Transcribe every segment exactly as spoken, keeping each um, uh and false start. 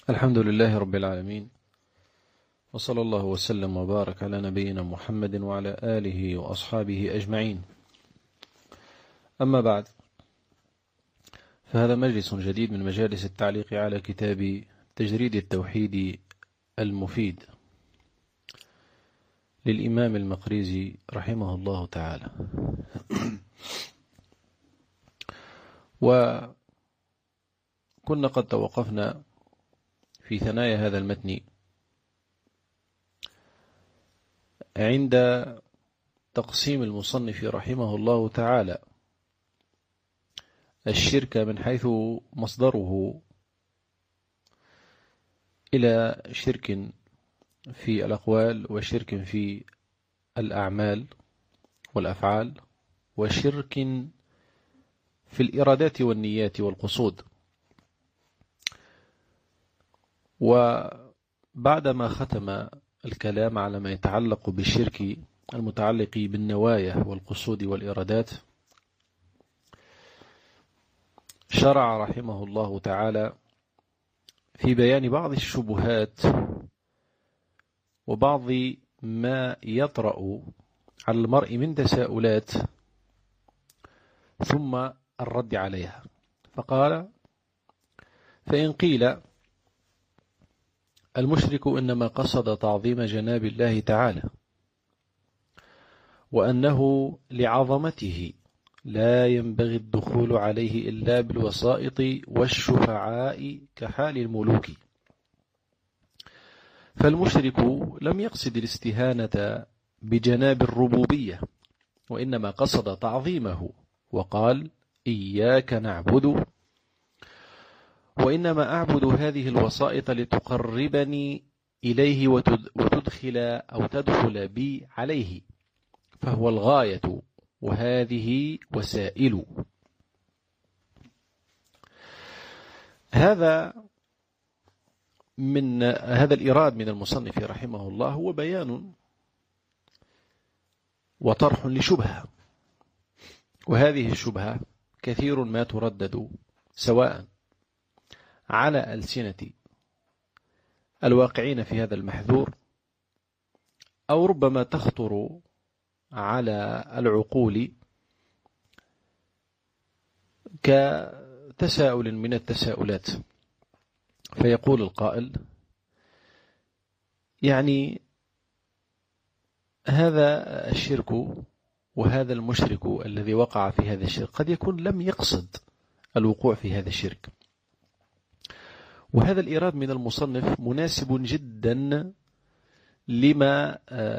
الحمد لله رب العالمين، وصلى الله وسلم وبارك على نبينا محمد وعلى آله وأصحابه أجمعين. أما بعد، فهذا مجلس جديد من مجالس التعليق على كتاب تجريد التوحيد المفيد للإمام المقريزي رحمه الله تعالى. وكنا قد توقفنا في ثنايا هذا المتن عند تقسيم المصنف رحمه الله تعالى الشرك من حيث مصدره إلى شرك في الأقوال، وشرك في الأعمال والأفعال، وشرك في الإرادات والنيات والقصود. وبعدما ختم الكلام على ما يتعلق بالشرك المتعلق بالنوايا والقصود والإرادات، شرع رحمه الله تعالى في بيان بعض الشبهات وبعض ما يطرأ على المرء من تساؤلات، ثم الرد عليها. فقال: فإن قيل المشرك إنما قصد تعظيم جناب الله تعالى، وأنه لعظمته لا ينبغي الدخول عليه إلا بالوسائط والشفعاء كحال الملوك، فالمشرك لم يقصد الاستهانة بجناب الربوبية، وإنما قصد تعظيمه وقال: إياك نعبد، وإنما أعبد هذه الوسائط لتقربني إليه وتدخل أو تدخل بي عليه، فهو الغاية وهذه وسائل. هذا من هذا الإراد من المصنف رحمه الله هو بيان وطرح لشبهة، وهذه الشبهة كثير ما تردد سواء على ألسنة الواقعين في هذا المحذور، أو ربما تخطر على العقول كتساؤل من التساؤلات. فيقول القائل: يعني هذا الشرك وهذا المشرك الذي وقع في هذا الشرك قد يكون لم يقصد الوقوع في هذا الشرك. وهذا الإراد من المصنف مناسب جدا لما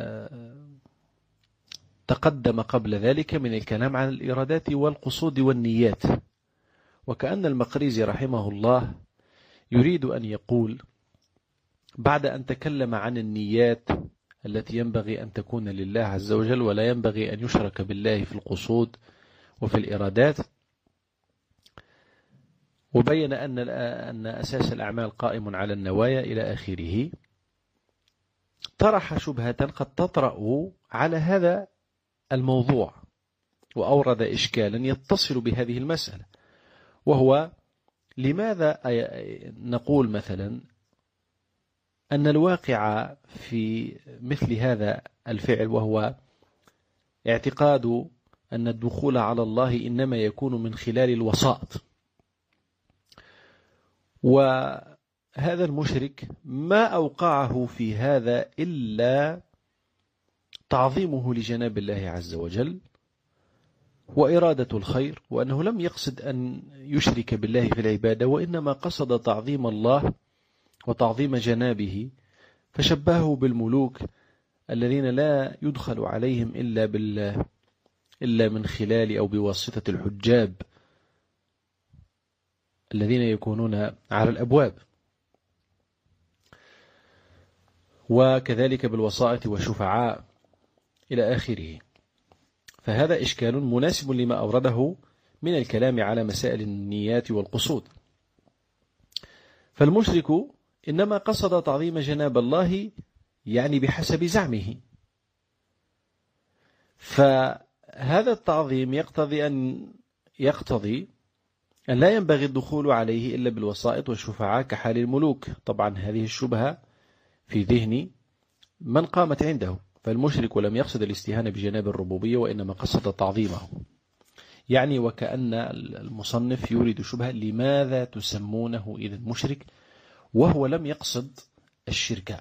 تقدم قبل ذلك من الكلام عن الإرادات والقصود والنيات. وكأن المقريزي رحمه الله يريد أن يقول بعد أن تكلم عن النيات التي ينبغي أن تكون لله عز وجل ولا ينبغي أن يشرك بالله في القصود وفي الإرادات، وبين أن أن أساس الأعمال قائم على النوايا إلى آخره، طرح شبهة قد تطرأ على هذا الموضوع، وأورد إشكالا يتصل بهذه المسألة، وهو: لماذا نقول مثلا أن الواقع في مثل هذا الفعل، وهو اعتقاد أن الدخول على الله إنما يكون من خلال الوسائط، وهذا المشرك ما أوقعه في هذا إلا تعظيمه لجناب الله عز وجل وإرادة الخير، وأنه لم يقصد أن يشرك بالله في العبادة، وإنما قصد تعظيم الله وتعظيم جنابه، فشبهه بالملوك الذين لا يدخل عليهم إلا بالله إلا من خلال أو بواسطة الحجاب الذين يكونون على الأبواب، وكذلك بالوسائط والشفعاء إلى آخره. فهذا إشكال مناسب لما أورده من الكلام على مسائل النيات والقصود. فالمشرك إنما قصد تعظيم جناب الله، يعني بحسب زعمه، فهذا التعظيم يقتضي أن يقتضي أن لا ينبغي الدخول عليه إلا بالوسائط والشفعاء كحال الملوك. طبعا هذه الشبهة في ذهن من قامت عنده، فالمشرك لم يقصد الاستهانة بجناب الربوبية وإنما قصد تعظيمه. يعني وكأن المصنف يريد شبهة: لماذا تسمونه إذا مشرك وهو لم يقصد الشرك؟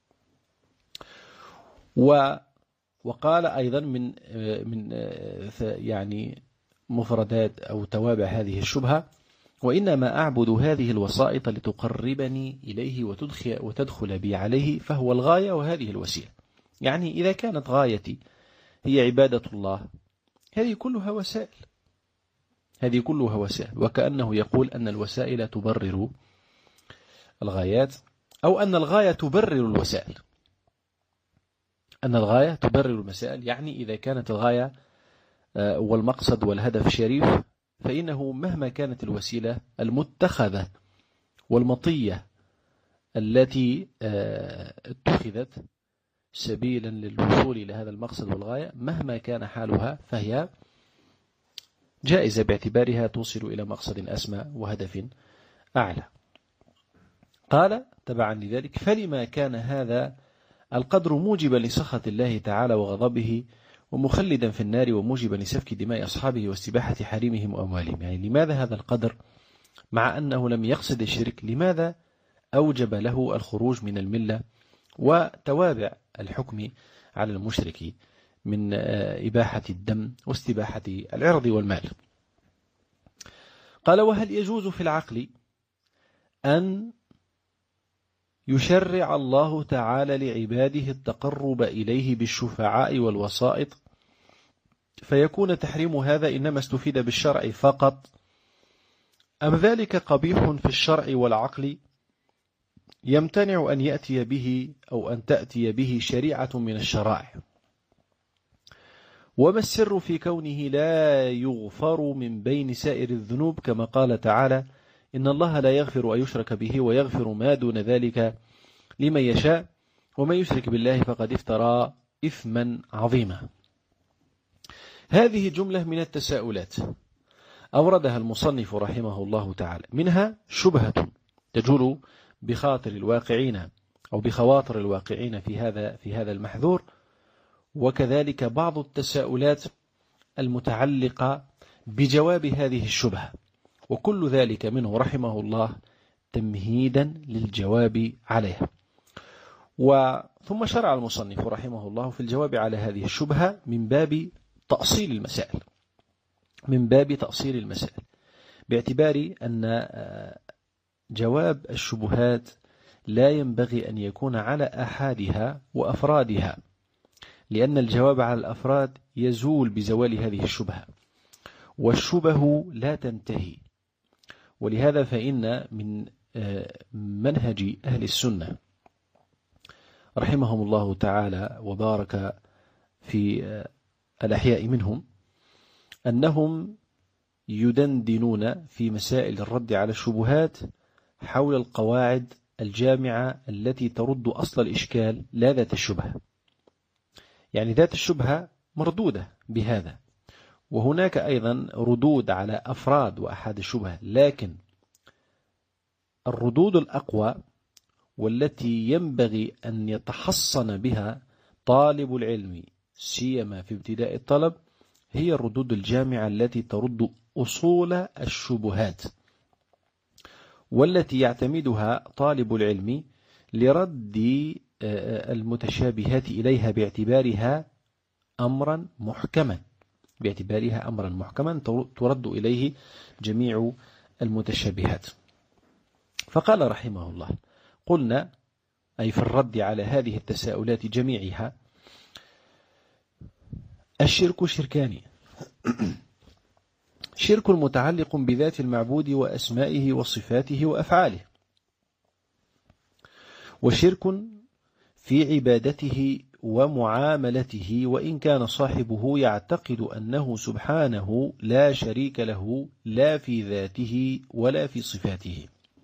وقال أيضا من من يعني مفردات أو توابع هذه الشبهة: وإنما أعبد هذه الوسائط لتقربني إليه وتدخل, وتدخل بي عليه، فهو الغاية وهذه الوسيلة. يعني إذا كانت غايتي هي عبادة الله، هذه كلها وسائل، هذه كلها وسائل. وكأنه يقول أن الوسائل تبرر الغايات، أو أن الغاية تبرر الوسائل، أن الغاية تبرر المسائل. يعني إذا كانت الغاية والمقصد والهدف شريف، فإنه مهما كانت الوسيلة المتخذة والمطية التي اتخذت سبيلا للوصول إلى هذا المقصد والغاية، مهما كان حالها فهي جائزة باعتبارها توصل إلى مقصد أسمى وهدف أعلى. قال تبعا لذلك: فلما كان هذا القدر موجبا لسخط الله تعالى وغضبه ومخلدا في النار وموجبا لسفك دماء أصحابه واستباحة حريمهم وأموالهم. يعني لماذا هذا القدر مع أنه لم يقصد الشرك؟ لماذا أوجب له الخروج من الملة وتوابع الحكم على المشرك من إباحة الدم واستباحة العرض والمال؟ قال: وهل يجوز في العقل أن يشرع الله تعالى لعباده التقرب إليه بالشفعاء والوسائط، فيكون تحريم هذا إنما استفيد بالشرع فقط، أم ذلك قبيح في الشرع والعقل يمتنع أن يأتي به أو أن تأتي به شريعة من الشرائع؟ وما السر في كونه لا يغفر من بين سائر الذنوب، كما قال تعالى: إن الله لا يغفر أن يشرك به ويغفر ما دون ذلك لمن يشاء ومن يشرك بالله فقد افترى إثما عظيما. هذه جملة من التساؤلات أوردها المصنف رحمه الله تعالى، منها شبهة تجول بخاطر الواقعين أو بخواطر الواقعين في هذا في هذا المحذور، وكذلك بعض التساؤلات المتعلقة بجواب هذه الشبهة، وكل ذلك منه رحمه الله تمهيدا للجواب عليها. وثم شرع المصنف رحمه الله في الجواب على هذه الشبهة من باب تأصيل المسائل، من باب تأصيل المسائل باعتبار أن جواب الشبهات لا ينبغي أن يكون على أحادها وأفرادها، لأن الجواب على الأفراد يزول بزوال هذه الشبهة، والشبه لا تنتهي. ولهذا فإن من منهج أهل السنة رحمهم الله تعالى وبارك في الأحياء منهم أنهم يدندنون في مسائل الرد على الشبهات حول القواعد الجامعة التي ترد أصل الإشكال لا ذات الشبهة. يعني ذات الشبهة مردودة بهذا، وهناك أيضا ردود على أفراد وأحد الشبهة، لكن الردود الأقوى والتي ينبغي أن يتحصن بها طالب العلم سيما في ابتداء الطلب هي الردود الجامعة التي ترد أصول الشبهات، والتي يعتمدها طالب العلم لرد المتشابهات إليها باعتبارها أمرا محكما، باعتبارها أمرا محكما ترد إليه جميع المتشابهات. فقال رحمه الله: قلنا أي في الرد على هذه التساؤلات جميعها: الشرك شركان، شرك متعلق بذات المعبود وأسمائه وصفاته وأفعاله، وشرك في عبادته ومعاملته، وإن كان صاحبه يعتقد أنه سبحانه لا شريك له لا في ذاته ولا في صفاته.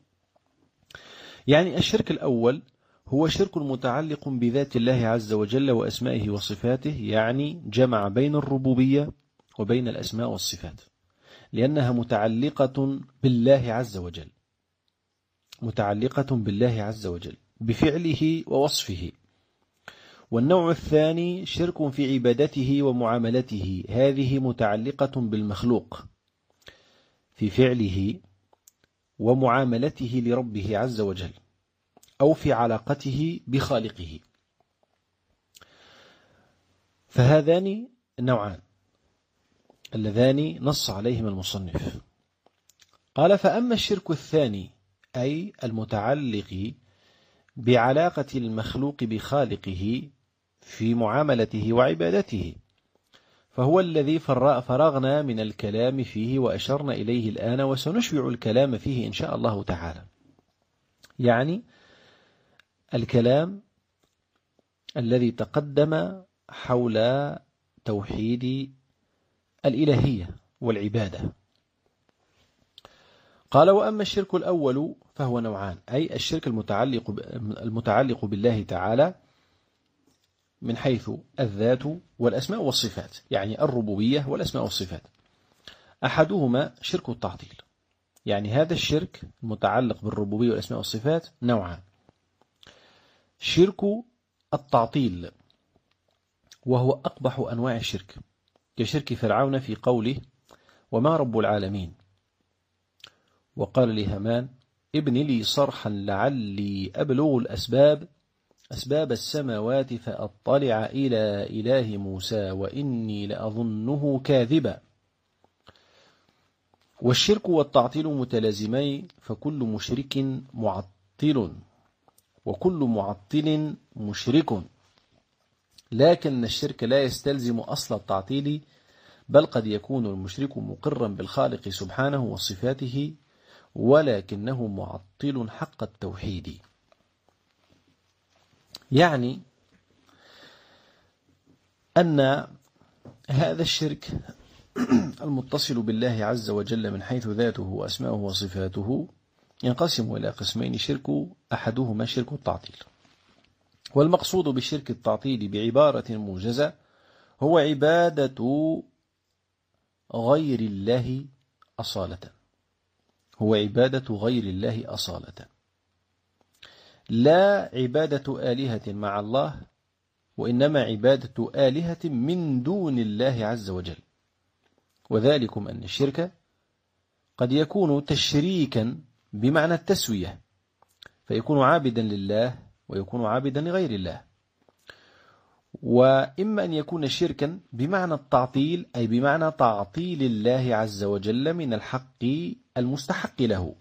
يعني الشرك الأول هو شرك متعلق بذات الله عز وجل وأسمائه وصفاته، يعني جمع بين الربوبية وبين الأسماء والصفات، لأنها متعلقة بالله عز وجل، متعلقة بالله عز وجل بفعله ووصفه. والنوع الثاني شرك في عبادته ومعاملته، هذه متعلقة بالمخلوق في فعله ومعاملته لربه عز وجل أو في علاقته بخالقه. فهذان النوعان اللذان نص عليهما المصنف. قال: فأما الشرك الثاني أي المتعلق بعلاقة المخلوق بخالقه في معاملته وعبادته، فهو الذي فرغنا من الكلام فيه وأشرنا إليه الآن، وسنشبع الكلام فيه إن شاء الله تعالى. يعني الكلام الذي تقدم حول توحيد الإلهية والعبادة. قال: وأما الشرك الأول فهو نوعان، أي الشرك المتعلق المتعلق بالله تعالى من حيث الذات والأسماء والصفات، يعني الربوبية والأسماء والصفات. أحدهما شرك التعطيل، يعني هذا الشرك المتعلق بالربوبية والأسماء والصفات نوعان: شرك التعطيل وهو أقبح أنواع الشرك، كشرك فرعون في قوله: وما رب العالمين، وقال لهامان: ابن لي صرحا لعلي أبلغ الأسباب أسباب السماوات فأطلع إلى إله موسى وإني لأظنه كاذبا. والشرك والتعطيل متلازمين، فكل مشرك معطل وكل معطل مشرك، لكن الشرك لا يستلزم أصل التعطيل، بل قد يكون المشرك مقرا بالخالق سبحانه وصفاته ولكنه معطل حق التوحيد. يعني أن هذا الشرك المتصل بالله عز وجل من حيث ذاته وأسماؤه وصفاته ينقسم إلى قسمين: شرك أحدهما شرك التعطيل، والمقصود بشرك التعطيل بعبارة موجزة هو عبادة غير الله أصالة، هو عبادة غير الله أصالة، لا عبادة آلهة مع الله، وإنما عبادة آلهة من دون الله عز وجل. وذلكم أن الشرك قد يكون تشريكا بمعنى التسوية، فيكون عابدا لله ويكون عابدا لغير الله، وإما أن يكون شركا بمعنى التعطيل، أي بمعنى تعطيل الله عز وجل من الحق المستحق له.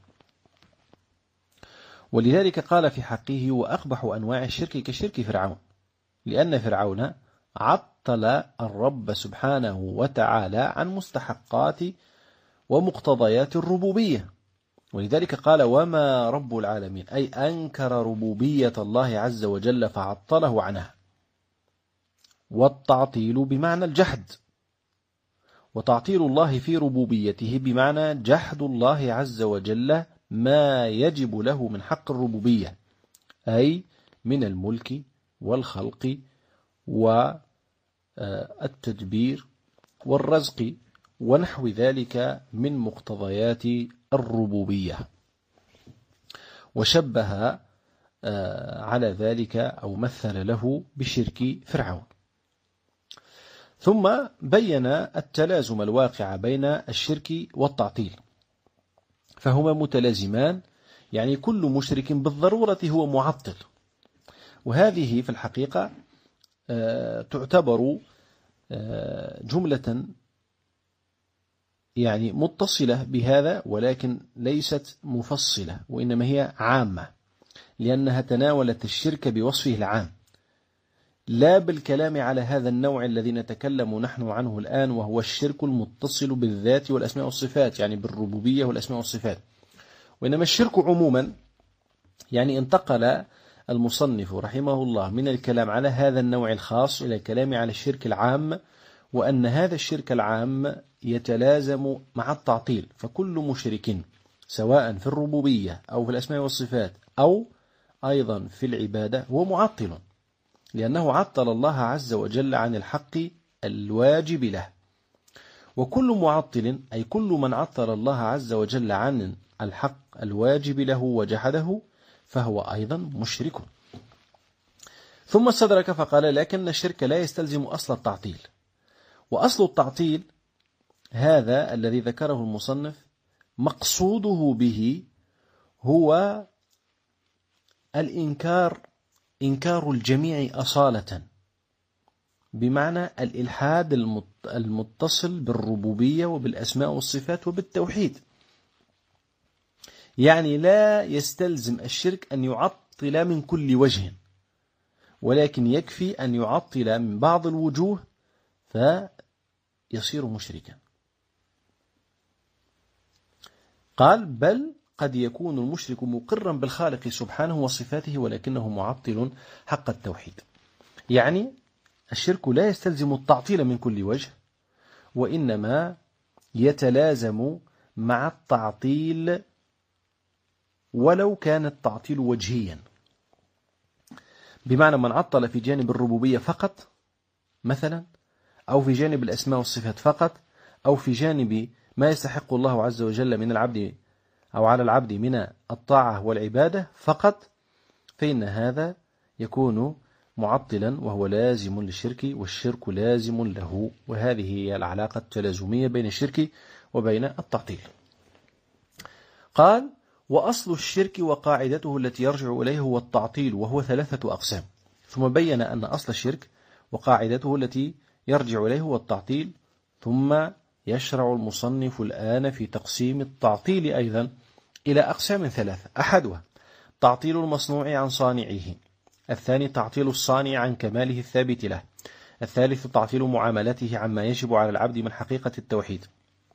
ولذلك قال في حقه: وأقبح أنواع الشرك كشرك فرعون، لأن فرعون عطل الرب سبحانه وتعالى عن مستحقات ومقتضيات الربوبية. ولذلك قال: وما رب العالمين، أي أنكر ربوبية الله عز وجل فعطله عنها. والتعطيل بمعنى الجحد، وتعطيل الله في ربوبيته بمعنى جحد الله عز وجل ما يجب له من حق الربوبية، أي من الملك والخلق والتدبير والرزق ونحو ذلك من مقتضيات الربوبية. وشبه على ذلك أو مثل له بشرك فرعون. ثم بين التلازم الواقع بين الشرك والتعطيل، فهما متلازمان، يعني كل مشرك بالضرورة هو معطل. وهذه في الحقيقة تعتبر جملة يعني متصلة بهذا، ولكن ليست مفصلة، وإنما هي عامة، لأنها تناولت الشرك بوصفه العام، لا بالكلام على هذا النوع الذي نتكلم نحن عنه الآن، وهو الشرك المتصل بالذات والأسماء والصفات، يعني بالربوبية والأسماء والصفات. وإنما الشرك عموما، يعني انتقل المصنف رحمه الله من الكلام على هذا النوع الخاص إلى الكلام على الشرك العام، وأن هذا الشرك العام يتلازم مع التعطيل، فكل مشرك سواء في الربوبية أو في الأسماء والصفات أو أيضا في العبادة هو معطل، لأنه عطل الله عز وجل عن الحق الواجب له. وكل معطل أي كل من عطل الله عز وجل عن الحق الواجب له وجحده فهو أيضا مشرك. ثم استدرك فقال لكن الشرك لا يستلزم أصل التعطيل، وأصل التعطيل هذا الذي ذكره المصنف مقصوده به هو الإنكار، إنكار الجميع أصالة، بمعنى الإلحاد المتصل بالربوبية وبالأسماء والصفات وبالتوحيد. يعني لا يستلزم الشرك أن يعطل من كل وجه، ولكن يكفي أن يعطل من بعض الوجوه فيصير مشركا. قال بل قد يكون المشرك مقرا بالخالق سبحانه وصفاته ولكنه معطل حق التوحيد. يعني الشرك لا يستلزم التعطيل من كل وجه، وإنما يتلازم مع التعطيل ولو كان التعطيل وجهيا، بمعنى من عطل في جانب الربوبية فقط مثلا، أو في جانب الأسماء والصفات فقط، أو في جانب ما يستحق الله عز وجل من العبد أو على العبد من الطاعة والعبادة فقط، فإن هذا يكون معطلا وهو لازم للشرك، والشرك لازم له. وهذه هي العلاقة التلازمية بين الشرك وبين التعطيل. قال وأصل الشرك وقاعدته التي يرجع إليه هو التعطيل، وهو ثلاثة أقسام. ثم بين أن أصل الشرك وقاعدته التي يرجع إليه هو التعطيل، ثم يشرع المصنف الآن في تقسيم التعطيل أيضا إلى أقسام ثلاثة. أحدها تعطيل المصنوع عن صانعه، الثاني تعطيل الصانع عن كماله الثابت له، الثالث تعطيل معاملته عما يجب على العبد من حقيقة التوحيد.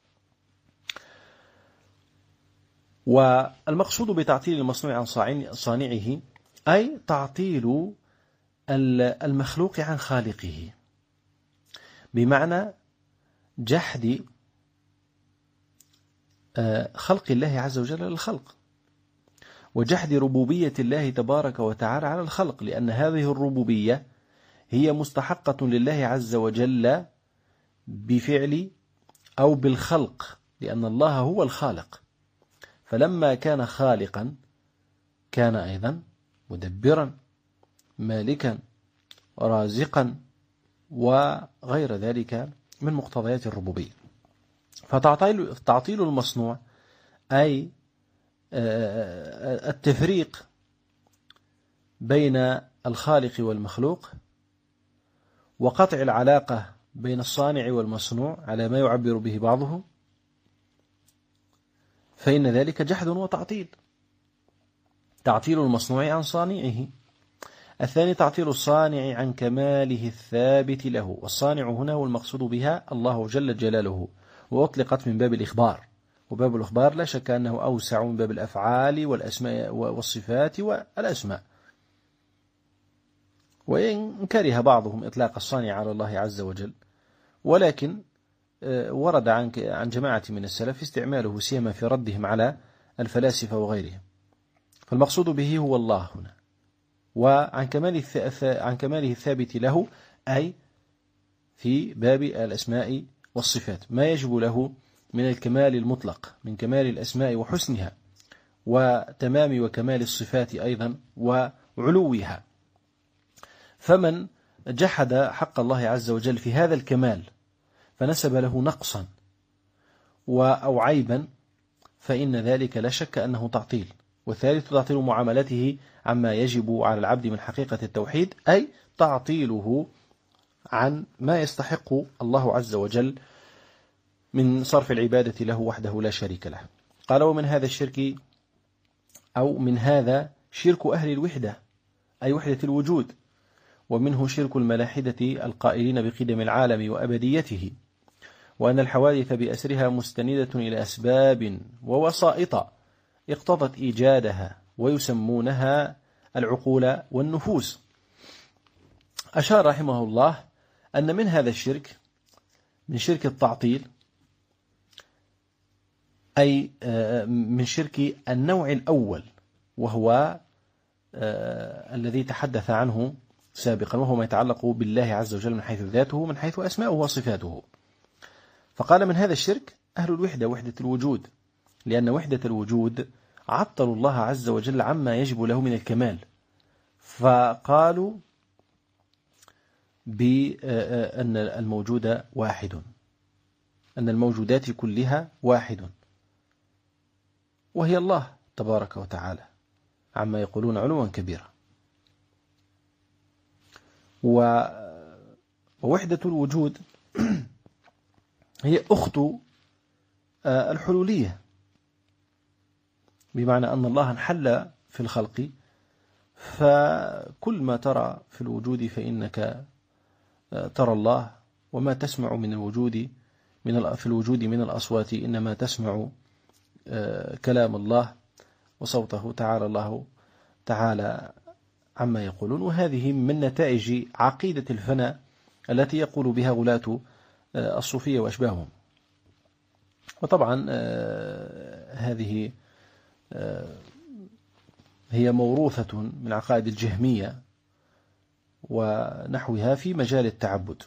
والمقصود بتعطيل المصنوع عن صانعه أي تعطيل المخلوق عن خالقه، بمعنى جحد خلق الله عز وجل للخلق، وجحد ربوبية الله تبارك وتعالى على الخلق، لأن هذه الربوبية هي مستحقة لله عز وجل بفعل أو بالخلق، لأن الله هو الخالق، فلما كان خالقا كان أيضا مدبرا مالكا رازقا وغير ذلك من مقتضيات الربوبية. فتعطيل المصنوع أي التفريق بين الخالق والمخلوق، وقطع العلاقة بين الصانع والمصنوع على ما يعبر به بعضهم، فإن ذلك جحد وتعطيل. تعطيل المصنوع عن صانعه. الثاني تعطيل الصانع عن كماله الثابت له، والصانع هنا والمقصود بها الله جل جلاله، وأطلقت من باب الإخبار، وباب الإخبار لا شك أنه أوسع من باب الأفعال والأسماء والصفات والأسماء. وإن كره بعضهم إطلاق الصانع على الله عز وجل، ولكن ورد عن جماعة من السلف استعماله سيما في ردهم على الفلاسفة وغيرهم، فالمقصود به هو الله هنا. وعن كماله عن كماله الثابت له أي في باب الأسماء والصفات ما يجب له من الكمال المطلق، من كمال الأسماء وحسنها وتمام وكمال الصفات أيضا وعلوها. فمن جحد حق الله عز وجل في هذا الكمال فنسب له نقصا أو عيبا، فإن ذلك لا شك أنه تعطيل. والثالث تعطيل معاملته عما يجب على العبد من حقيقة التوحيد، أي تعطيله عن ما يستحق الله عز وجل من صرف العبادة له وحده لا شريك له. قال ومن هذا الشرك أو من هذا شرك أهل الوحدة أي وحدة الوجود، ومنه شرك الملاحدة القائلين بقدم العالم وأبديته، وأن الحوادث بأسرها مستندة إلى أسباب ووسائط اقتضت إيجادها، ويسمونها العقول والنفوس. أشار رحمه الله أن من هذا الشرك من شرك التعطيل أي من شرك النوع الأول، وهو الذي تحدث عنه سابقا، وهو ما يتعلق بالله عز وجل من حيث ذاته ومن حيث أسماؤه وصفاته. فقال من هذا الشرك أهل الوحدة، وحدة الوجود، لأن وحدة الوجود عطلوا الله عز وجل عما يجب له من الكمال، فقالوا بأن الموجود واحد، أن الموجودات كلها واحد، وهي الله تبارك وتعالى عما يقولون علوا كبيرا. ووحدة الوجود هي أخت الحلولية، بمعنى أن الله انحل في الخلق، فكل ما ترى في الوجود فإنك ترى الله، وما تسمع من الوجود من في الوجود من الأصوات إنما تسمع كلام الله وصوته تعالى الله تعالى عما يقولون. وهذه من نتائج عقيدة الفناء التي يقول بها غلاة الصوفية وأشباههم. وطبعا هذه هي موروثة من عقائد الجهمية ونحوها في مجال التعبد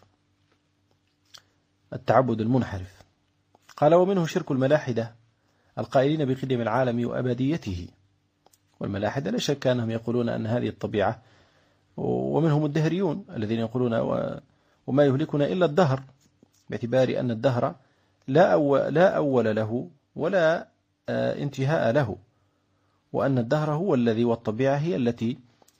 التعبد المنحرف. قال ومنه شرك الملاحدة القائلين بقدم العالم وأبديته. والملاحدة لا شك أنهم يقولون أن هذه الطبيعة، ومنهم الدهريون الذين يقولون وما يهلكنا إلا الدهر، باعتبار أن الدهر لا أول, لا أول له ولا انتهاء له، وأن الدهر هو الذي والطبيعة هي التي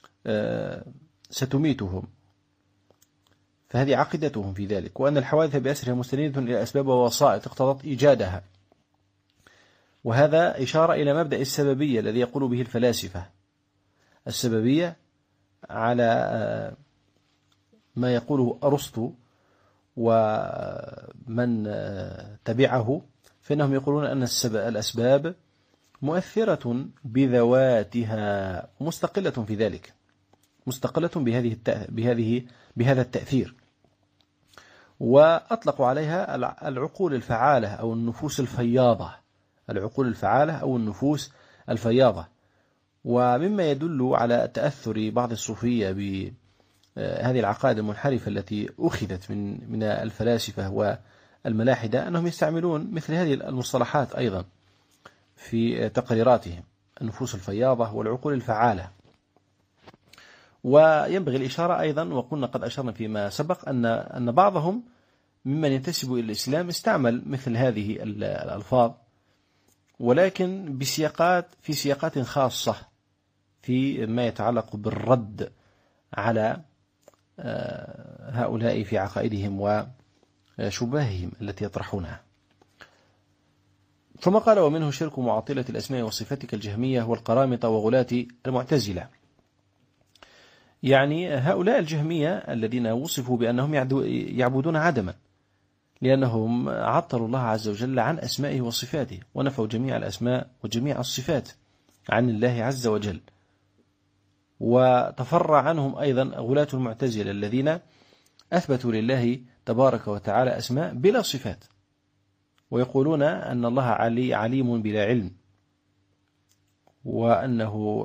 ستميتهم. فهذه عقيدتهم في ذلك، وأن الحوادث بأسرها مستندة إلى أسباب ووسائط اقتضت إيجادها. وهذا إشارة إلى مبدأ السببية الذي يقول به الفلاسفة. السببية على ما يقوله أرسطو ومن تبعه، فإنهم يقولون أن الأسباب مؤثرة بذواتها ومستقلة في ذلك، مستقلة بهذه بهذه بهذا التأثير. وأطلقوا عليها العقول الفعالة أو النفوس الفياضة، العقول الفعالة أو النفوس الفياضة. ومما يدل على تأثر بعض الصوفية بهذه العقائد المنحرفة التي أخذت من من الفلاسفة والملاحدة أنهم يستعملون مثل هذه المصطلحات أيضا في تقريراتهم، النفوس الفياضة والعقول الفعالة. وينبغي الإشارة أيضا، وقلنا قد أشرنا فيما سبق، أن أن بعضهم ممن ينتسب إلى الإسلام استعمل مثل هذه الألفاظ، ولكن بسياقات في سياقات خاصة في ما يتعلق بالرد على هؤلاء في عقائدهم وشبههم التي يطرحونها. ثم قال ومنه شرك معطلة الأسماء والصفات كالجهمية والقرامطة وغلاة المعتزلة. يعني هؤلاء الجهمية الذين وصفوا بأنهم يعبدون عدما، لأنهم عطلوا الله عز وجل عن أسمائه وصفاته، ونفوا جميع الأسماء وجميع الصفات عن الله عز وجل. وتفرع عنهم أيضا غلاة المعتزلة الذين أثبتوا لله تبارك وتعالى أسماء بلا صفات، ويقولون أن الله علي عليم بلا علم، وأنه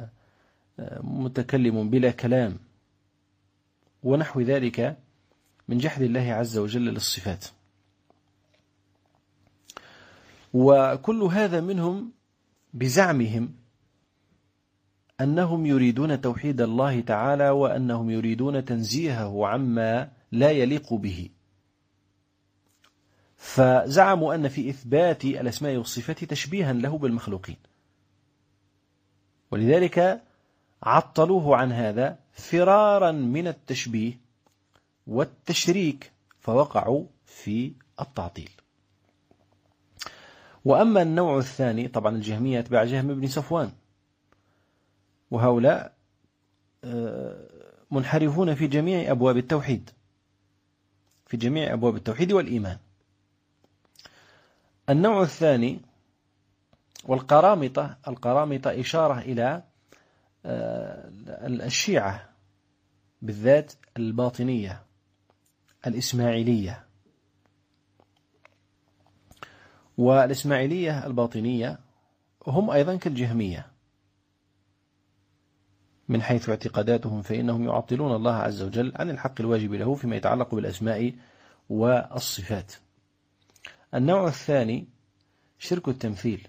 متكلم بلا كلام، ونحو ذلك من جحد الله عز وجل للصفات. وكل هذا منهم بزعمهم أنهم يريدون توحيد الله تعالى، وأنهم يريدون تنزيهه عما لا يليق به. فزعموا أن في إثبات الأسماء والصفات تشبيها له بالمخلوقين، ولذلك عطلوه عن هذا فرارا من التشبيه والتشريك، فوقعوا في التعطيل. وأما النوع الثاني، طبعا الجهمية أتباع جهم بن صفوان، وهؤلاء منحرفون في جميع أبواب التوحيد، في جميع أبواب التوحيد والإيمان. النوع الثاني والقرامطة، القرامطة إشارة إلى الشيعة بالذات الباطنية الإسماعيلية. والإسماعيلية الباطنية هم أيضا كالجهمية من حيث اعتقاداتهم، فإنهم يعطلون الله عز وجل عن الحق الواجب له فيما يتعلق بالأسماء والصفات. النوع الثاني شرك التمثيل.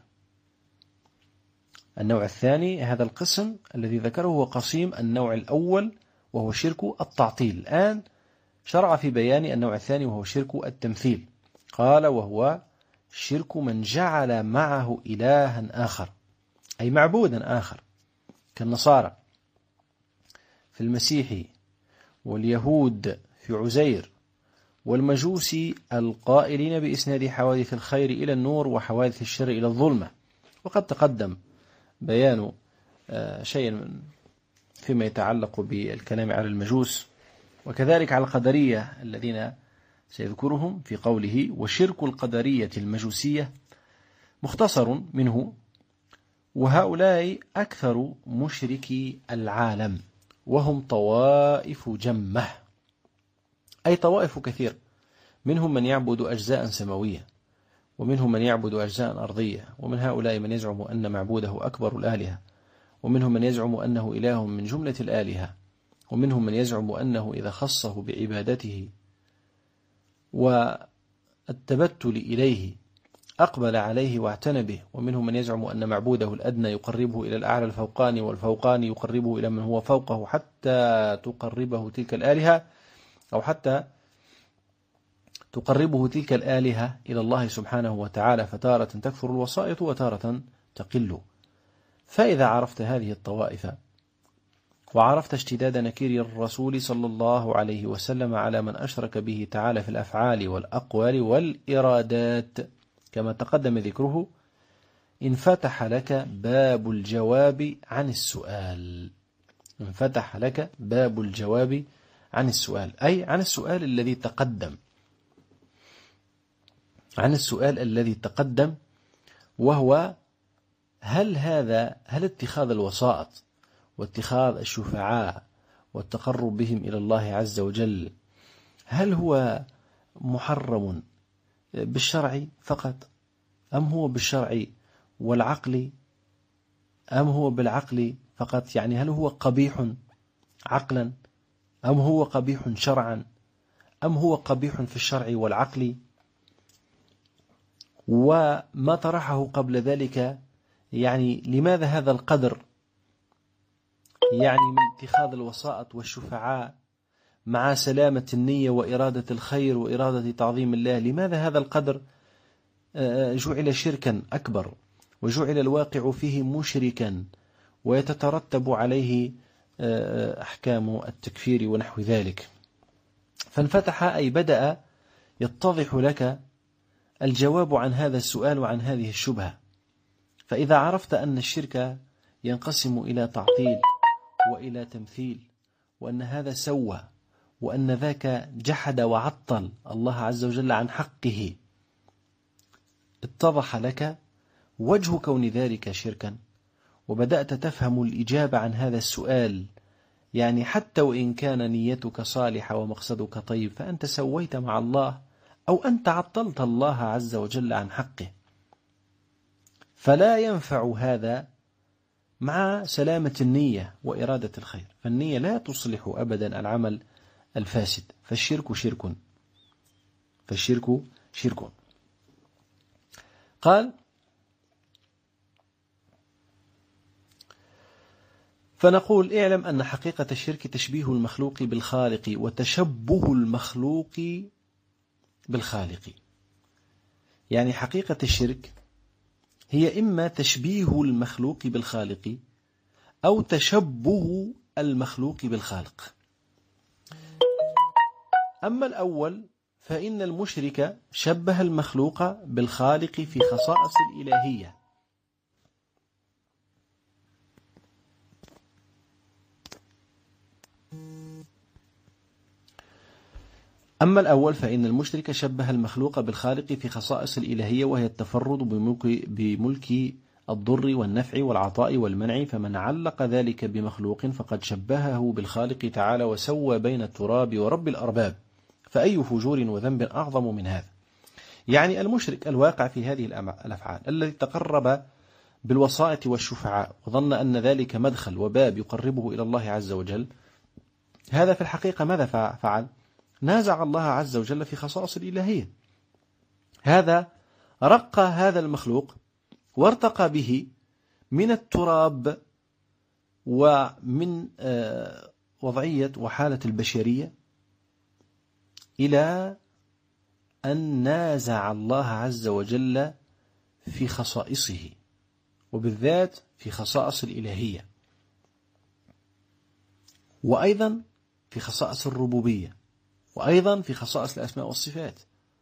النوع الثاني هذا القسم الذي ذكره هو قسيم النوع الأول وهو شرك التعطيل. الآن شرع في بيان النوع الثاني وهو شرك التمثيل. قال وهو شرك من جعل معه إلها آخر، أي معبودا آخر، كالنصارى في المسيح، واليهود في عزير، والمجوس القائلين بإسناد حوادث الخير إلى النور وحوادث الشر إلى الظلمة. وقد تقدم بيان شيء فيما يتعلق بالكلام على المجوس، وكذلك على القدرية الذين سيذكرهم في قوله وشرك القدرية المجوسية مختصر منه، وهؤلاء أكثر مشركي العالم، وهم طوائف جمة، أي طوائف كثير، منهم من يعبد أجزاء سماوية، ومنهم من يعبد أجزاء أرضية، ومن هؤلاء من يزعم أن معبوده أكبر الآلهة، ومنهم من يزعم أنه إله من جملة الآلهة، ومنهم من يزعم أنه إذا خصه بعبادته والتبتل إليه أقبل عليه واعتنى به، ومنهم من يزعم أن معبوده الأدنى يقربه إلى الأعلى الفوقاني، والفوقاني يقربه إلى من هو فوقه حتى تقربه تلك الآلهة، أو حتى تقربه تلك الآلهة إلى الله سبحانه وتعالى، فتارة تكثر الوسائط وتارة تقل. فإذا عرفت هذه الطوائف وعرفت اشتداد نكير الرسول صلى الله عليه وسلم على من أشرك به تعالى في الأفعال والأقوال والإرادات كما تقدم ذكره، انفتح لك باب الجواب عن السؤال. انفتح لك باب الجواب عن السؤال، أي عن السؤال الذي تقدم، عن السؤال الذي تقدم وهو هل هذا هل اتخاذ الوسائط واتخاذ الشفعاء والتقرب بهم إلى الله عز وجل هل هو محرم بالشرع فقط، أم هو بالشرع والعقل، أم هو بالعقل فقط؟ يعني هل هو قبيح عقلا، أم هو قبيح شرعا، أم هو قبيح في الشرع والعقل؟ وما طرحه قبل ذلك، يعني لماذا هذا القدر، يعني من اتخاذ الوسائط والشفعاء مع سلامة النية وإرادة الخير وإرادة تعظيم الله، لماذا هذا القدر جعل شركا أكبر وجعل الواقع فيه مشركا ويتترتب عليه أحكام التكفير ونحو ذلك؟ فانفتح أي بدأ يتضح لك الجواب عن هذا السؤال وعن هذه الشبهة. فإذا عرفت أن الشرك ينقسم إلى تعطيل وإلى تمثيل، وأن هذا سوى وأن ذاك جحد وعطل الله عز وجل عن حقه، اتضح لك وجه كون ذلك شركا، وبدأت تفهم الإجابة عن هذا السؤال. يعني حتى وإن كان نيتك صالحة ومقصدك طيب، فأنت سويت مع الله أو أنت عطلت الله عز وجل عن حقه، فلا ينفع هذا مع سلامة النية وإرادة الخير. فالنية لا تصلح أبدا العمل الفاسد، فالشرك شرك، فالشرك شرك. قال فنقول اعلم أن حقيقة الشرك تشبيه المخلوق بالخالق وتشبه المخلوق بالخالق. يعني حقيقة الشرك هي إما تشبيه المخلوق بالخالق أو تشبه المخلوق بالخالق. أما الأول فإن المشرك شبه المخلوق بالخالق في خصائص الإلهية، أما الأول فإن المشرك شبه المخلوق بالخالق في خصائص الإلهية، وهي التفرد بملك, بملك الضر والنفع والعطاء والمنع، فمن علق ذلك بمخلوق فقد شبهه بالخالق تعالى وسوى بين التراب ورب الأرباب، فأي فجور وذنب أعظم من هذا؟ يعني المشرك الواقع في هذه الأفعال الذي تقرب بالوسائط والشفعاء وظن أن ذلك مدخل وباب يقربه إلى الله عز وجل، هذا في الحقيقة ماذا فعل؟ نازع الله عز وجل في خصائص الإلهية، هذا رقى هذا المخلوق وارتقى به من التراب ومن وضعية وحالة البشرية إلى أن نازع الله عز وجل في خصائصه، وبالذات في خصائص الإلهية، وأيضا في خصائص الربوبية، وأيضا في خصائص الأسماء والصفات.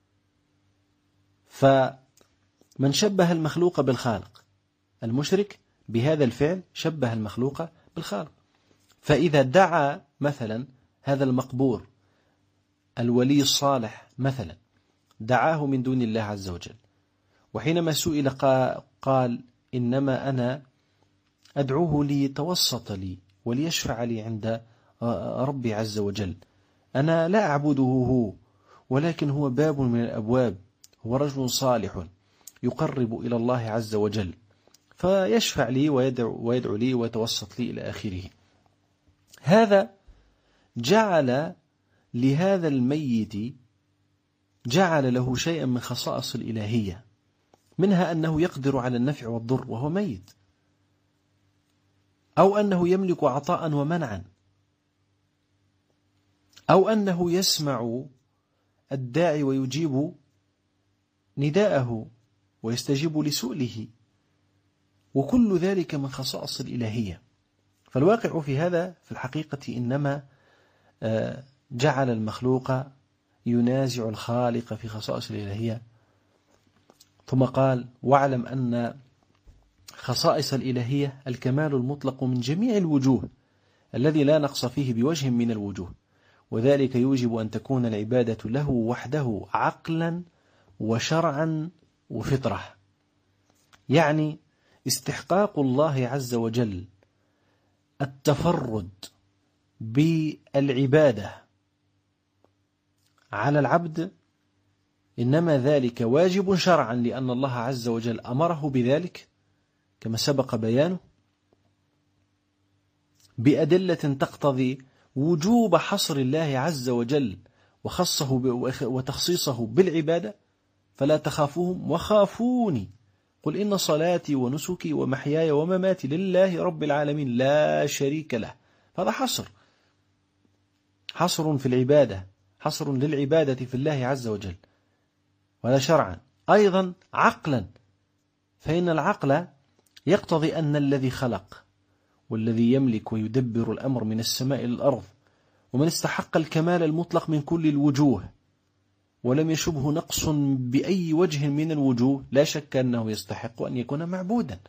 فمن شبه المخلوق بالخالق، المشرك بهذا الفعل شبه المخلوق بالخالق. فإذا دعا مثلا هذا المقبور الولي الصالح مثلا، دعاه من دون الله عز وجل، وحينما سئل قال إنما أنا أدعوه ليتوسط لي وليشفع لي عند ربي عز وجل، أنا لا أعبده هو، ولكن هو باب من الأبواب، هو رجل صالح يقرب إلى الله عز وجل، فيشفع لي ويدعو, ويدعو لي ويتوسط لي إلى آخره. هذا جعل لهذا الميت جعل له شيئا من خصائص الإلهية، منها أنه يقدر على النفع والضر وهو ميت، أو أنه يملك عطاء ومنعا، أو أنه يسمع الداعي ويجيب نداءه ويستجيب لسؤله، وكل ذلك من خصائص الإلهية. فالواقع في هذا في الحقيقة إنما جعل المخلوق ينازع الخالق في خصائص الإلهية. ثم قال: واعلم أن خصائص الإلهية الكمال المطلق من جميع الوجوه الذي لا نقص فيه بوجه من الوجوه، وذلك يوجب أن تكون العبادة له وحده عقلا وشرعا وفطرة. يعني استحقاق الله عز وجل التفرد بالعبادة على العبد، إنما ذلك واجب شرعا لأن الله عز وجل أمره بذلك كما سبق بيانه، بأدلة تقتضي وجوب حصر الله عز وجل وخصه وتخصيصه بالعبادة. فلا تخافوهم وخافوني قل إن صلاتي ونسكي ومحياي ومماتي لله رب العالمين لا شريك له. هذا حصر حصر في العبادة، حصر للعبادة في الله عز وجل، ولا شرعا. أيضا عقلا، فإن العقل يقتضي أن الذي خلق والذي يملك ويدبر الأمر من السماء إلى الأرض، ومن استحق الكمال المطلق من كل الوجوه ولم يشبه نقص بأي وجه من الوجوه، لا شك أنه يستحق أن يكون معبودا.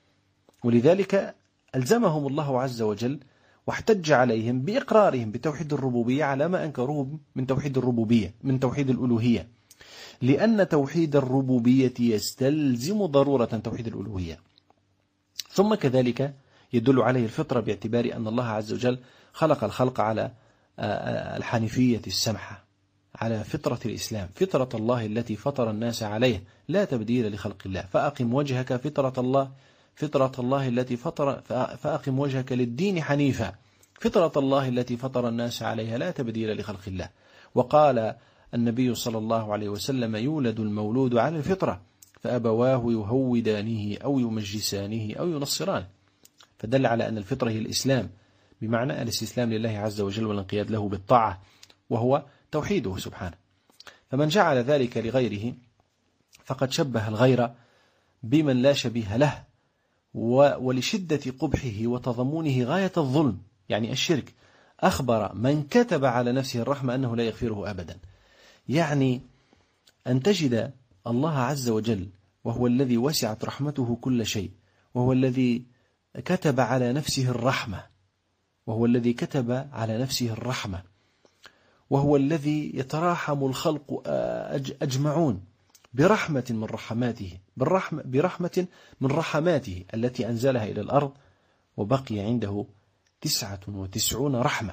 ولذلك ألزمهم الله عز وجل واحتج عليهم بإقرارهم بتوحيد الربوبية على ما أنكروه من توحيد الربوبية من توحيد الألوهية، لأن توحيد الربوبية يستلزم ضرورة توحيد الألوهية. ثم كذلك يدل عليه الفطرة، باعتبار أن الله عز وجل خلق الخلق على الحنيفية السمحة، على فطرة الإسلام، فطرة الله التي فطر الناس عليه، لا تبديل لخلق الله. فأقم وجهك فطرة الله فطرة الله التي فطر فأقم وجهك للدين حنيفا، فطرة الله التي فطر الناس عليها لا تبديل لخلق الله. وقال النبي صلى الله عليه وسلم: يولد المولود على الفطرة فأبواه يهودانه أو يمجسانه أو ينصرانه. فدل على أن الفطرة هي الإسلام، بمعنى الاستسلام لله عز وجل والانقياد له بالطاعة، وهو توحيده سبحانه. فمن جعل ذلك لغيره فقد شبه الغير بمن لا شبيه له، ولشدة قبحه وتضمنه غاية الظلم، يعني الشرك، أخبر من كتب على نفسه الرحمة أنه لا يغفره أبدا. يعني أن تجد الله عز وجل وهو الذي وسعت رحمته كل شيء، وهو الذي كتب على نفسه الرحمة وهو الذي كتب على نفسه الرحمة وهو الذي يتراحم الخلق أجمعون برحمة من رحماته بالرحمة برحمة من رحماته التي أنزلها إلى الأرض، وبقي عنده تسعة وتسعون رحمة.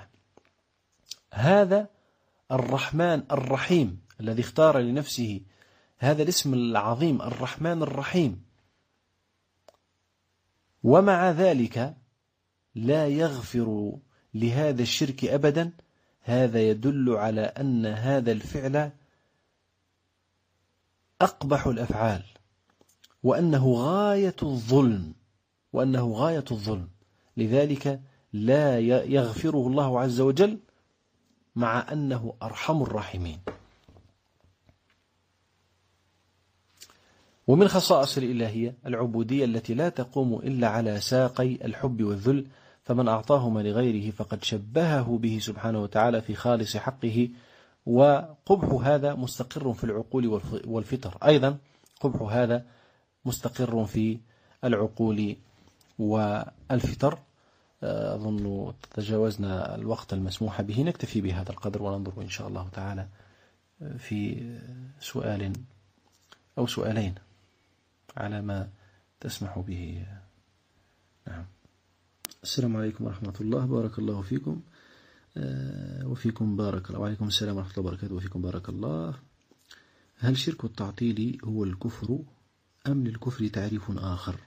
هذا الرحمن الرحيم الذي اختار لنفسه هذا الاسم العظيم الرحمن الرحيم، ومع ذلك لا يغفر لهذا الشرك أبدا. هذا يدل على أن هذا الفعل أقبح الأفعال، وأنه غاية الظلم، وأنه غاية الظلم، لذلك لا يغفره الله عز وجل مع أنه أرحم الراحمين. ومن خصائص الإلهية العبودية التي لا تقوم إلا على ساقي الحب والذل، فمن أعطاهما لغيره فقد شبهه به سبحانه وتعالى في خالص حقه، وقبح هذا مستقر في العقول والفطر، أيضا قبح هذا مستقر في العقول والفطر. أظن تجاوزنا الوقت المسموح به، نكتفي بهذا القدر وننظر إن شاء الله تعالى في سؤال أو سؤالين على ما تسمح به. نعم. السلام عليكم ورحمة الله، بارك الله فيكم وفيكم بارك الله. وعليكم السلام ورحمة الله وبركاته وفيكم بارك الله. هل شرك التعطيل هو الكفر أم للكفر تعريف آخر؟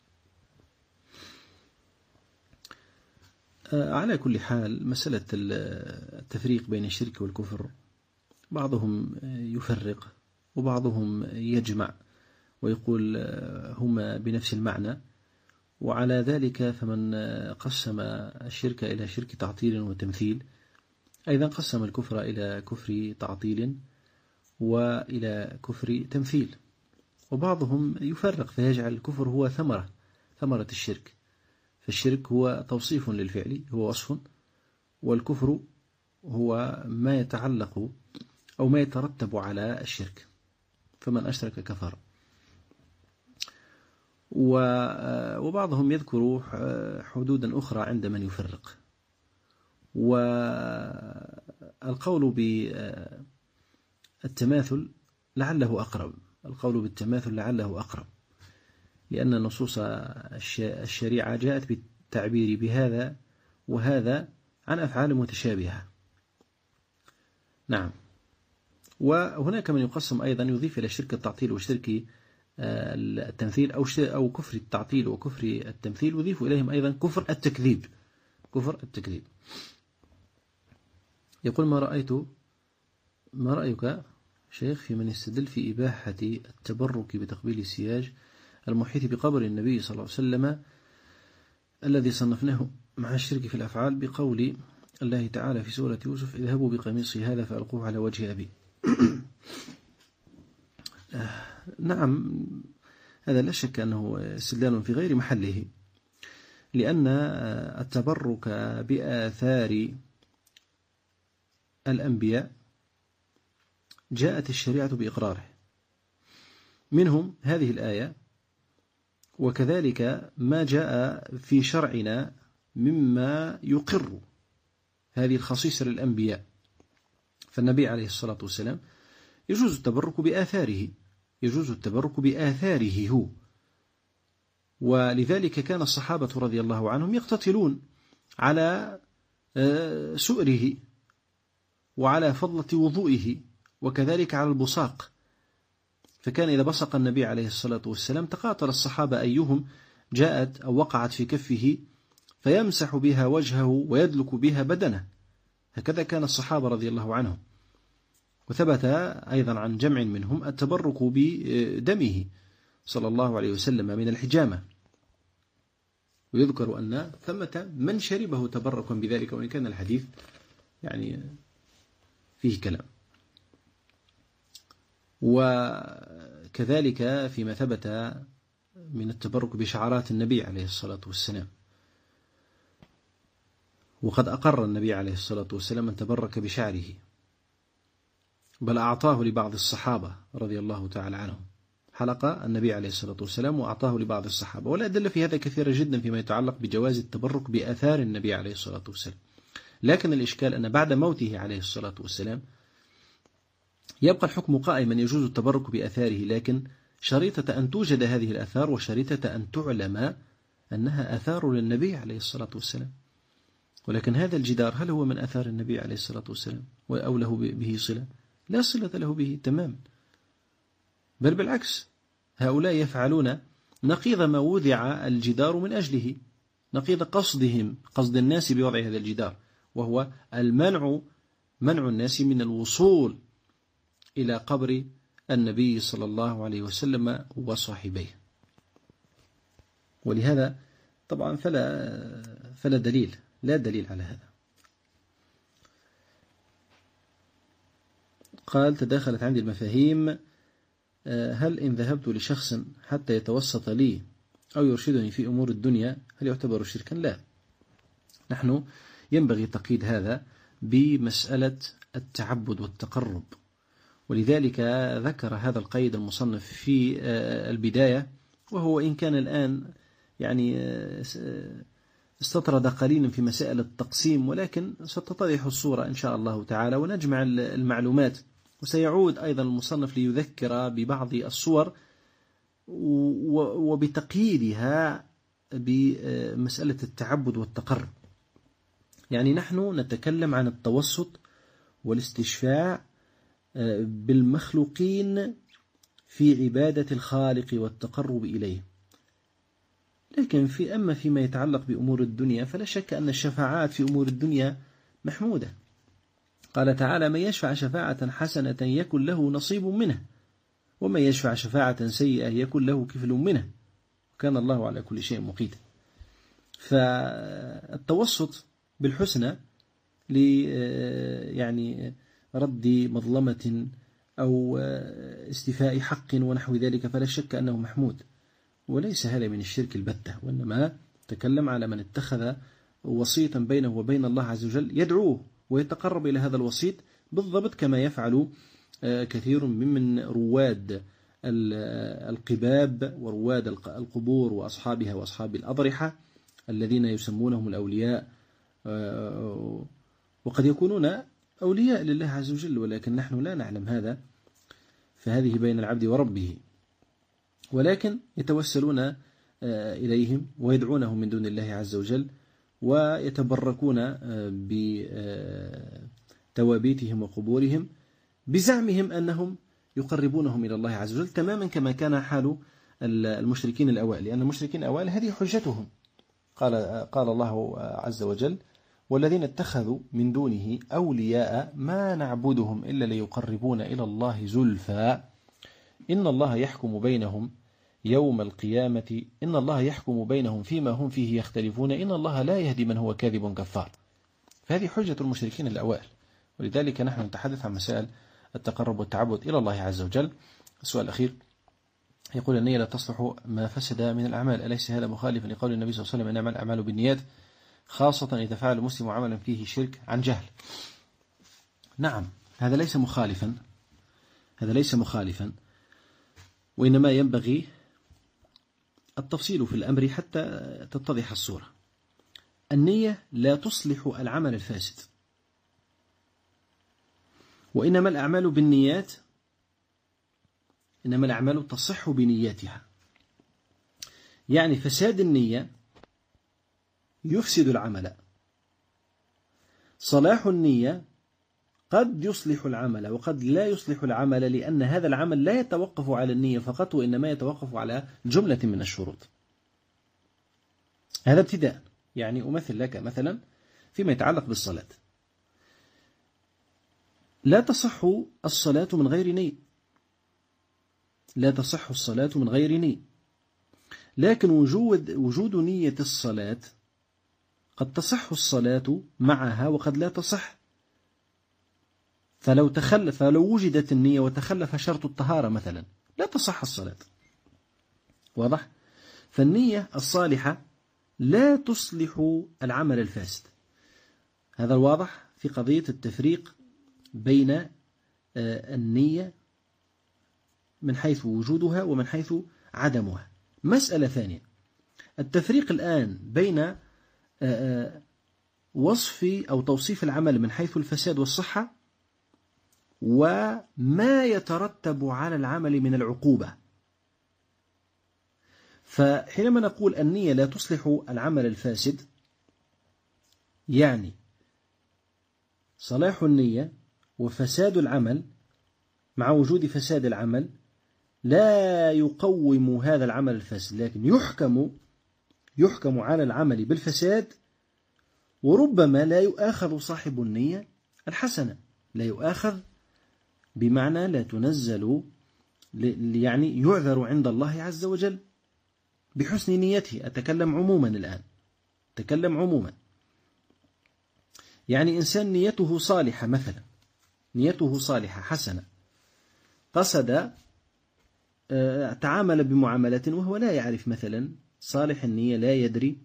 على كل حال مسألة التفريق بين الشرك والكفر بعضهم يفرق وبعضهم يجمع ويقول هما بنفس المعنى، وعلى ذلك فمن قسم الشرك إلى شرك تعطيل وتمثيل أيضا قسم الكفر إلى كفر تعطيل وإلى كفر تمثيل. وبعضهم يفرق فيجعل الكفر هو ثمرة ثمرة الشرك، فالشرك هو توصيف للفعل، هو وصف، والكفر هو ما يتعلق أو ما يترتب على الشرك، فمن أشرك كفر. وبعضهم يذكر حدودا أخرى عند من يفرق، والقول بالتماثل لعله أقرب، القول بالتماثل لعله أقرب، لأن نصوص الشريعة جاءت بالتعبير بهذا وهذا عن أفعال متشابهة. نعم. وهناك من يقسم أيضا يضيف إلى شرك التعطيل وشرك التمثيل أو أو كفر التعطيل وكفر التمثيل، يضيف إليهم أيضا كفر التكذيب، كفر التكذيب. يقول ما رأيت ما رأيك شيخ في من يستدل في إباحة التبرك بتقبيل السياج المحيط بقبر النبي صلى الله عليه وسلم الذي صنفناه مع الشرك في الأفعال بقول الله تعالى في سورة يوسف اذهبوا بقميصي هذا فألقوه على وجه أبي. نعم، هذا لا شك أنه استدلال في غير محله، لأن التبرك بآثار الأنبياء جاءت الشريعة بإقراره، منهم هذه الآية، وكذلك ما جاء في شرعنا مما يقر هذه الخصيصة للأنبياء. فالنبي عليه الصلاة والسلام يجوز التبرك بآثاره، يجوز التبرك بآثاره هو، ولذلك كان الصحابة رضي الله عنهم يقتتلون على سؤره وعلى فضلة وضوئه وكذلك على البصاق، فكان إذا بصق النبي عليه الصلاة والسلام تقاتل الصحابة أيهم جاءت أو وقعت في كفه فيمسح بها وجهه ويدلك بها بدنه، هكذا كان الصحابة رضي الله عنهم. وثبت أيضا عن جمع منهم التبرك بدمه صلى الله عليه وسلم من الحجامة، ويذكر أن ثمة من شربه تبركا بذلك، وإن كان الحديث يعني فيه كلام. وكذلك فيما ثبت من التبرك بشعرات النبي عليه الصلاة والسلام، وقد أقر النبي عليه الصلاة والسلام أن تبرك بشعره، بل أعطاه لبعض الصحابة رضي الله تعالى عنهم، حلق النبي عليه الصلاة والسلام وأعطاه لبعض الصحابة. ولا أدل في هذا كثيرة جدا فيما يتعلق بجواز التبرك بآثار النبي عليه الصلاة والسلام، لكن الإشكال أن بعد موته عليه الصلاة والسلام يبقى الحكم قائما، يجوز التبرك بآثاره، لكن شريطة أن توجد هذه الآثار وشريطة أن تعلم أنها آثار للنبي عليه الصلاة والسلام. ولكن هذا الجدار هل هو من آثار النبي عليه الصلاة والسلام أو له به صلة؟ لا صلة له به تماما، بل بالعكس، هؤلاء يفعلون نقيض ما وضع الجدار من أجله، نقيض قصدهم، قصد الناس بوضع هذا الجدار، وهو المنع منع الناس من الوصول إلى قبر النبي صلى الله عليه وسلم وصاحبيه. ولهذا طبعا فلا فلا دليل لا دليل على هذا. قال: تداخلت عندي المفاهيم، هل إن ذهبت لشخص حتى يتوسط لي أو يرشدني في أمور الدنيا هل يعتبر شركا؟ لا. نحن ينبغي تقييد هذا بمسألة التعبد والتقرب، ولذلك ذكر هذا القيد المصنف في البداية، وهو إن كان الآن يعني استطرد قليلا في مسائل التقسيم، ولكن ستتضح الصورة إن شاء الله تعالى ونجمع المعلومات. وسيعود أيضا المصنف ليذكر ببعض الصور وبتقييدها بمسألة التعبد والتقرب. يعني نحن نتكلم عن التوسط والاستشفاع بالمخلوقين في عبادة الخالق والتقرب إليه، لكن في أما فيما يتعلق بأمور الدنيا فلا شك أن الشفاعات في أمور الدنيا محمودة. قال تعالى: من يشفع شفاعة حسنة يكن له نصيب منها ومن يشفع شفاعة سيئة يكن له كفل منها وكان الله على كل شيء مقيتا. فالتوسط بالحسنى ل يعني رد مظلمة أو استيفاء حق ونحو ذلك فلا شك أنه محمود، وليس هذا من الشرك البتة، وإنما تكلم على من اتخذ وسيطا بينه وبين الله عز وجل يدعوه ويتقرب إلى هذا الوسيط بالضبط كما يفعل كثير ممن رواد القباب ورواد القبور وأصحابها وأصحاب الأضرحة الذين يسمونهم الأولياء، وقد يكونون أولياء لله عز وجل ولكن نحن لا نعلم هذا، فهذه بين العبد وربه، ولكن يتوسلون إليهم ويدعونهم من دون الله عز وجل ويتبركون بتوابيتهم وقبورهم بزعمهم أنهم يقربونهم إلى الله عز وجل، تماما كما كان حال المشركين الأوائل، لأن المشركين الأوائل هذه حجتهم. قال قال الله عز وجل: والذين اتخذوا من دونه أولياء ما نعبدهم إلا ليقربونا إلى الله زلفى إن الله يحكم بينهم يوم القيامة إن الله يحكم بينهم فيما هم فيه يختلفون إن الله لا يهدي من هو كاذب كفار. فهذه حجة المشركين الأوائل، ولذلك نحن نتحدث عن مسائل التقرب والتعبد إلى الله عز وجل. السؤال الأخير يقول: النية لا تصلح ما فسد من الأعمال، أليس هذا مخالفا لقول النبي صلى الله عليه وسلم إنما الأعمال بالنيات، خاصة إذا فعل المسلم عملا فيه شرك عن جهل؟ نعم، هذا ليس مخالفا هذا ليس مخالفا وإنما ينبغي التفصيل في الأمر حتى تتضح الصورة. النية لا تصلح العمل الفاسد، وإنما الأعمال بالنيات إنما الأعمال تصح بنياتها. يعني فساد النية يفسد العمل، صلاح النية قد يصلح العمل وقد لا يصلح العمل، لأن هذا العمل لا يتوقف على النية فقط وإنما يتوقف على جملة من الشروط. هذا ابتداء. يعني أمثل لك مثلا فيما يتعلق بالصلاة، لا تصح الصلاة من غير نية لا تصح الصلاة من غير نية لكن وجود وجود نية الصلاة قد تصح الصلاة معها وقد لا تصح. فلو تخلف فلو وجدت النية وتخلف شرط الطهارة مثلا لا تصح الصلاة. واضح؟ فالنية الصالحة لا تصلح العمل الفاسد. هذا الواضح في قضية التفريق بين النية من حيث وجودها ومن حيث عدمها. مسألة ثانية، التفريق الآن بين وصف أو توصيف العمل من حيث الفساد والصحة وما يترتب على العمل من العقوبة. فحينما نقول النية لا تصلح العمل الفاسد، يعني صلاح النية وفساد العمل مع وجود فساد العمل لا يقوم هذا العمل الفاسد، لكن يحكم يحكم على العمل بالفساد، وربما لا يؤاخذ صاحب النية الحسنة، لا يؤاخذ بمعنى لا تنزل يعني يعذر عند الله عز وجل بحسن نيته. أتكلم عموما الآن، أتكلم عموما. يعني إنسان نيته صالحة مثلا، نيته صالحة حسنة، قصد تعامل بمعاملة وهو لا يعرف مثلا، صالح النية لا يدري،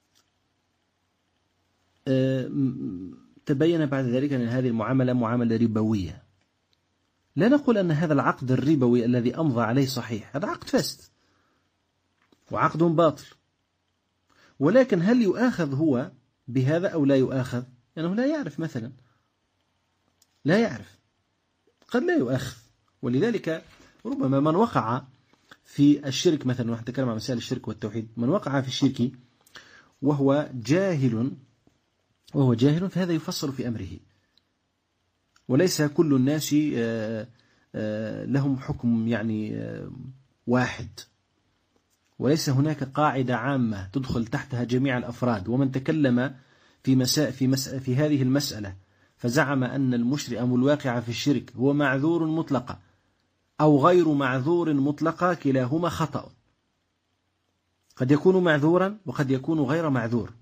تبين بعد ذلك أن هذه المعاملة معاملة ربوية. لا نقول أن هذا العقد الربوي الذي أمضى عليه صحيح، هذا عقد فاسد وعقد باطل، ولكن هل يؤاخذ هو بهذا أو لا يؤاخذ؟ لأنه يعني لا يعرف مثلا، لا يعرف، قد لا يؤاخذ. ولذلك ربما من وقع في الشرك مثلا، ونحن نتكلم عن مسائل الشرك والتوحيد، من وقع في الشرك وهو جاهل وهو جاهل فهذا يفصل في أمره، وليس كل الناس لهم حكم يعني واحد، وليس هناك قاعدة عامة تدخل تحتها جميع الأفراد. ومن تكلم في مساء في مسألة في هذه المسألة فزعم أن المشرك أو الواقع في الشرك هو معذور مطلقا أو غير معذور مطلقا، كلاهما خطأ. قد يكون معذورا وقد يكون غير معذور،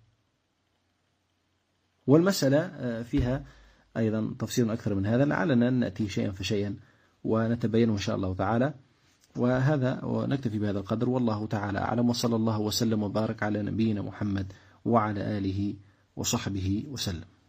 والمسألة فيها أيضا تفصيل أكثر من هذا، لعلنا نأتي شيئا فشيئا ونتبينه إن شاء الله تعالى. وهذا ونكتفي بهذا القدر، والله تعالى أعلم، وصلى الله وسلم وبارك على نبينا محمد وعلى آله وصحبه وسلم.